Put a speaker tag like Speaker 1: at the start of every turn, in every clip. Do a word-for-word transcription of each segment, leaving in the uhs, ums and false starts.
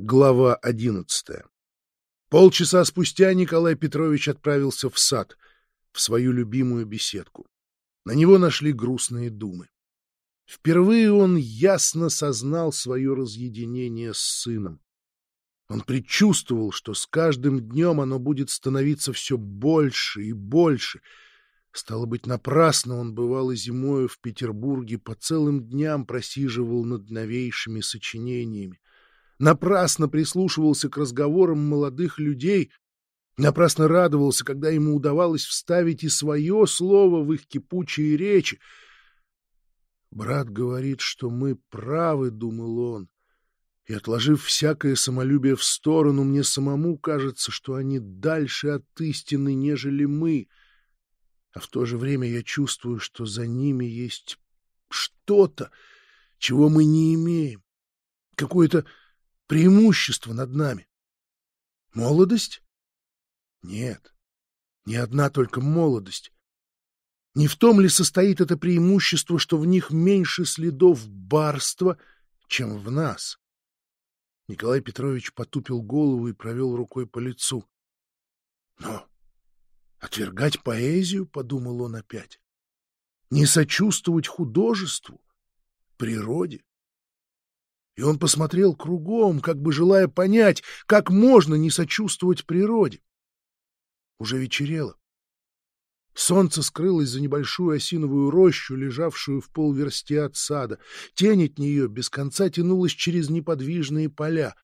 Speaker 1: Глава одиннадцатая. Полчаса спустя Николай Петрович отправился в сад, в свою любимую беседку. На него нашли грустные думы. Впервые он ясно сознал свое разъединение с сыном. Он предчувствовал, что с каждым днем оно будет становиться все больше и больше. Стало быть, напрасно он, бывало, зимою в Петербурге по целым дням просиживал над новейшими сочинениями. Напрасно прислушивался к разговорам молодых людей, напрасно радовался, когда ему удавалось вставить и свое слово в их кипучие речи. «Брат говорит, что мы правы», — думал он, и, отложив всякое самолюбие в сторону, мне самому кажется, что они дальше от истины, нежели мы, а в то же время я чувствую, что за ними есть что-то, чего мы не имеем, какое-то преимущество над нами. Молодость? Нет, не одна только молодость. Не в том ли состоит это преимущество, что в них меньше следов барства, чем в нас? Николай Петрович потупил голову и провел рукой по лицу. Но отвергать поэзию, — подумал он опять, — не сочувствовать художеству, природе. И он посмотрел кругом, как бы желая понять, как можно не сочувствовать природе. Уже вечерело. Солнце скрылось за небольшую осиновую рощу, лежавшую в полверсти от сада. Тень от нее без конца тянулась через неподвижные поля.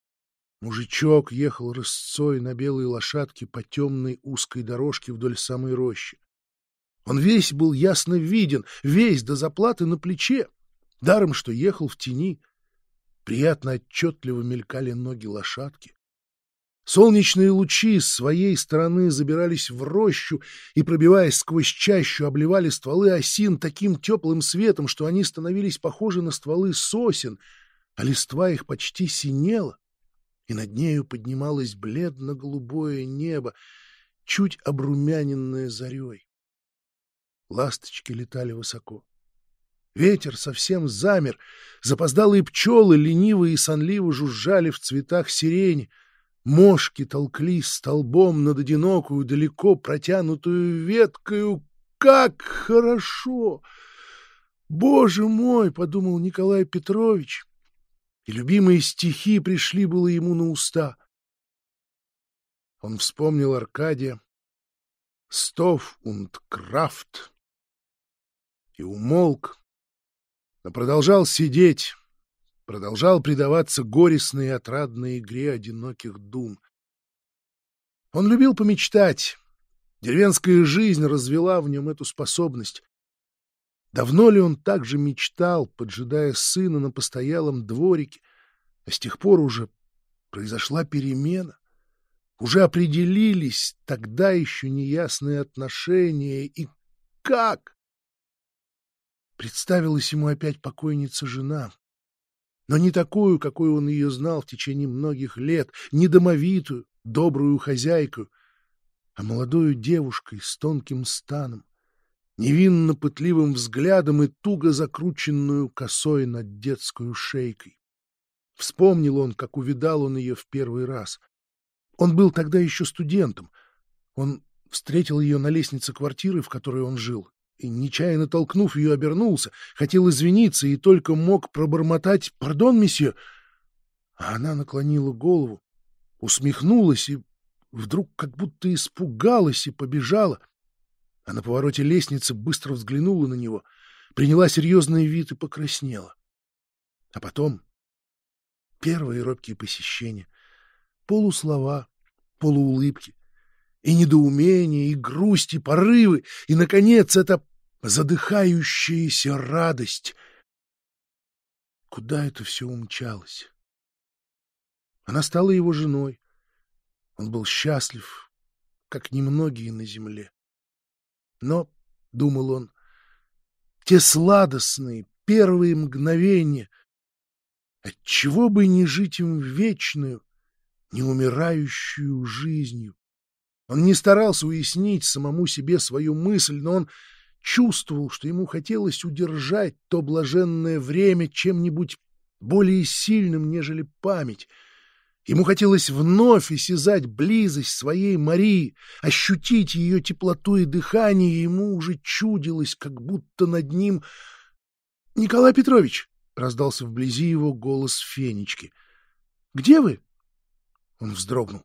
Speaker 1: Мужичок ехал рысцой на белой лошадке по темной узкой дорожке вдоль самой рощи. Он весь был ясно виден, весь до заплаты на плече, даром что ехал в тени. Приятно отчетливо мелькали ноги лошадки. Солнечные лучи с своей стороны забирались в рощу и, пробиваясь сквозь чащу, обливали стволы осин таким теплым светом, что они становились похожи на стволы сосен, а листва их почти синела, и над нею поднималось бледно-голубое небо, чуть обрумяненное зарей. Ласточки летали высоко. Ветер совсем замер, запоздалые пчелы лениво и сонливо жужжали в цветах сирени, мошки толклись столбом над одинокую, далеко протянутую веткою. Как хорошо! Боже мой, — подумал Николай Петрович, и любимые стихи пришли было ему на уста. Он вспомнил Аркадия, «Стоф und Крафт», и умолк, но продолжал сидеть, продолжал предаваться горестной и отрадной игре одиноких дум. Он любил помечтать. Деревенская жизнь развела в нем эту способность. Давно ли он так же мечтал, поджидая сына на постоялом дворике, а с тех пор уже произошла перемена? Уже определились тогда еще неясные отношения, и как? Представилась ему опять покойница-жена, но не такую, какой он ее знал в течение многих лет, не домовитую, добрую хозяйку, а молодую девушкой с тонким станом, невинно-пытливым взглядом и туго закрученную косой над детскую шейкой. Вспомнил он, как увидал он ее в первый раз. Он был тогда еще студентом. Он встретил ее на лестнице квартиры, в которой он жил, и, нечаянно толкнув ее, обернулся, хотел извиниться и только мог пробормотать «Пардон, месье!». А она наклонила голову, усмехнулась и вдруг как будто испугалась и побежала. А на повороте лестницы быстро взглянула на него, приняла серьезный вид и покраснела. А потом первые робкие посещения, полуслова, полуулыбки, и недоумение, и грусть, и порывы, и, наконец, эта задыхающаяся радость. Куда это все умчалось? Она стала его женой. Он был счастлив, как немногие на земле. Но, — думал он, — те сладостные первые мгновения, отчего бы не жить им вечную, неумирающую жизнью? Он не старался уяснить самому себе свою мысль, но он чувствовал, что ему хотелось удержать то блаженное время чем-нибудь более сильным, нежели память. Ему хотелось вновь осязать близость своей Марии, ощутить ее теплоту и дыхание, и ему уже чудилось, как будто над ним... — Николай Петрович! — раздался вблизи его голос Фенечки. — Где вы? Он вздрогнул.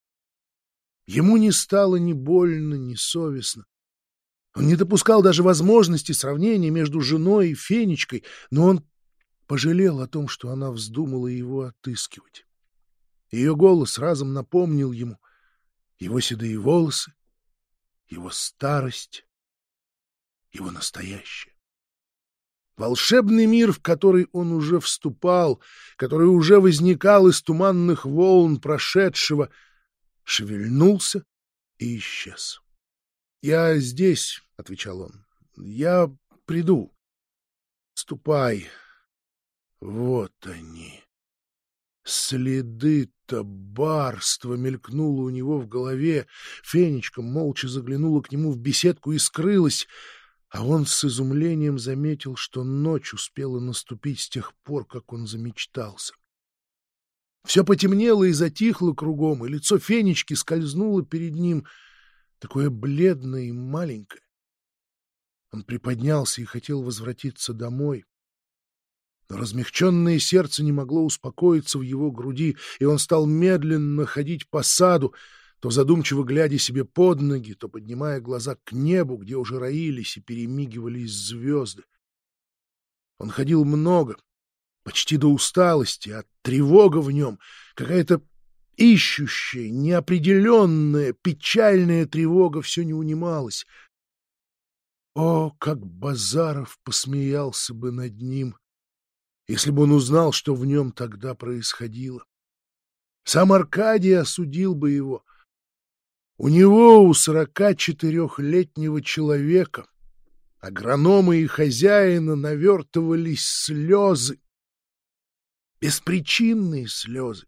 Speaker 1: Ему не стало ни больно, ни совестно. Он не допускал даже возможности сравнения между женой и Фенечкой, но он пожалел о том, что она вздумала его отыскивать. Ее голос разом напомнил ему его седые волосы, его старость, его настоящее. Волшебный мир, в который он уже вступал, который уже возникал из туманных волн прошедшего, шевельнулся и исчез. — Я здесь, — отвечал он, — я приду. Ступай. Вот они. Следы-то барства мелькнуло у него в голове. Фенечка молча заглянула к нему в беседку и скрылась, а он с изумлением заметил, что ночь успела наступить с тех пор, как он замечтался. Все потемнело и затихло кругом, и лицо Фенечки скользнуло перед ним, такое бледное и маленькое. Он приподнялся и хотел возвратиться домой. Но размягченное сердце не могло успокоиться в его груди, и он стал медленно ходить по саду, то задумчиво глядя себе под ноги, то поднимая глаза к небу, где уже роились и перемигивались звезды. Он ходил много, почти до усталости, а тревога в нем, какая-то ищущая, неопределенная, печальная тревога все не унималась. О, как Базаров посмеялся бы над ним, если бы он узнал, что в нем тогда происходило. Сам Аркадий осудил бы его. У него, у сорока четырехлетнего человека, агронома и хозяина, навертывались слезы, беспричинные слезы.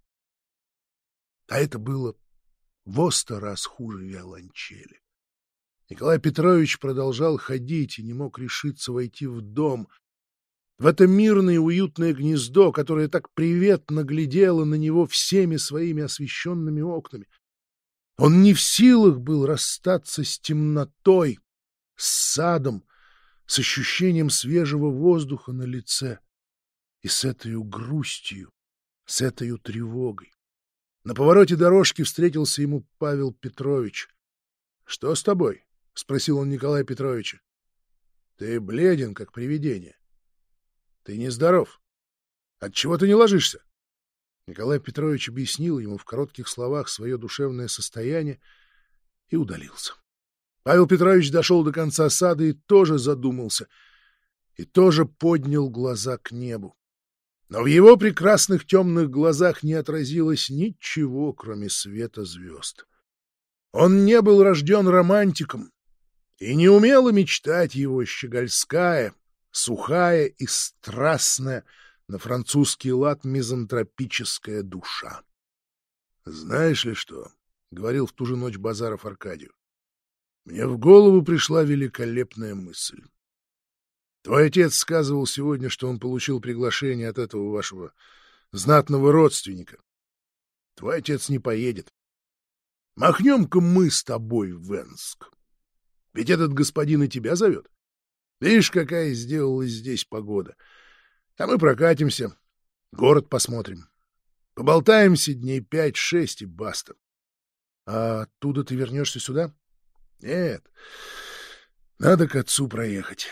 Speaker 1: А это было во сто раз хуже виолончели. Николай Петрович продолжал ходить и не мог решиться войти в дом, в это мирное и уютное гнездо, которое так приветно глядело на него всеми своими освещенными окнами. Он не в силах был расстаться с темнотой, с садом, с ощущением свежего воздуха на лице и с этой грустью, с этой тревогой. На повороте дорожки встретился ему Павел Петрович. — Что с тобой? — спросил он Николая Петровича. — Ты бледен, как привидение. Ты нездоров. Отчего ты не ложишься? Николай Петрович объяснил ему в коротких словах свое душевное состояние и удалился. Павел Петрович дошел до конца сада и тоже задумался, и тоже поднял глаза к небу. Но в его прекрасных темных глазах не отразилось ничего, кроме света звезд. Он не был рожден романтиком, и не умела мечтать его щегольская, сухая и страстная, на французский лад мизантропическая душа. — Знаешь ли что? — говорил в ту же ночь Базаров Аркадию. — Мне в голову пришла великолепная мысль. Твой отец сказывал сегодня, что он получил приглашение от этого вашего знатного родственника. Твой отец не поедет. Махнем-ка мы с тобой в Энск. Ведь этот господин и тебя зовет. Видишь, какая сделалась здесь погода. А мы прокатимся, город посмотрим. Поболтаемся дней пять-шесть и баста. А оттуда ты вернешься сюда? Нет, надо к отцу проехать.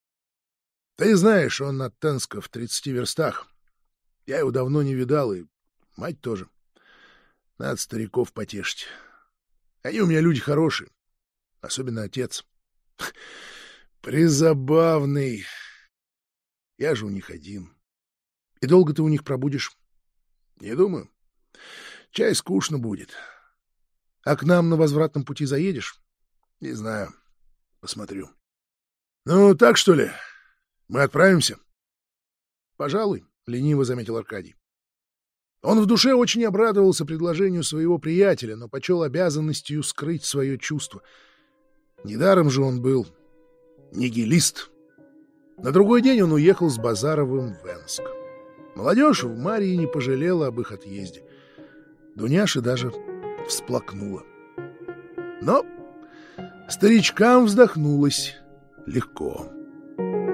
Speaker 1: Ты знаешь, он от Энска в тридцати верстах. Я его давно не видал, и мать тоже. Надо стариков потешить. Они у меня люди хорошие, особенно отец. Призабавный. Я же у них один. И долго ты у них пробудешь? Не думаю. Чай скучно будет. А к нам на возвратном пути заедешь? Не знаю. Посмотрю. Ну, так что ли? Мы отправимся? Пожалуй, лениво заметил Аркадий. Он в душе очень обрадовался предложению своего приятеля, но почел обязанностью скрыть свое чувство. Недаром же он был нигилист. На другой день он уехал с Базаровым в Энск. Молодежь в Марии не пожалела об их отъезде. Дуняша даже всплакнула. Но старичкам вздохнулось легко.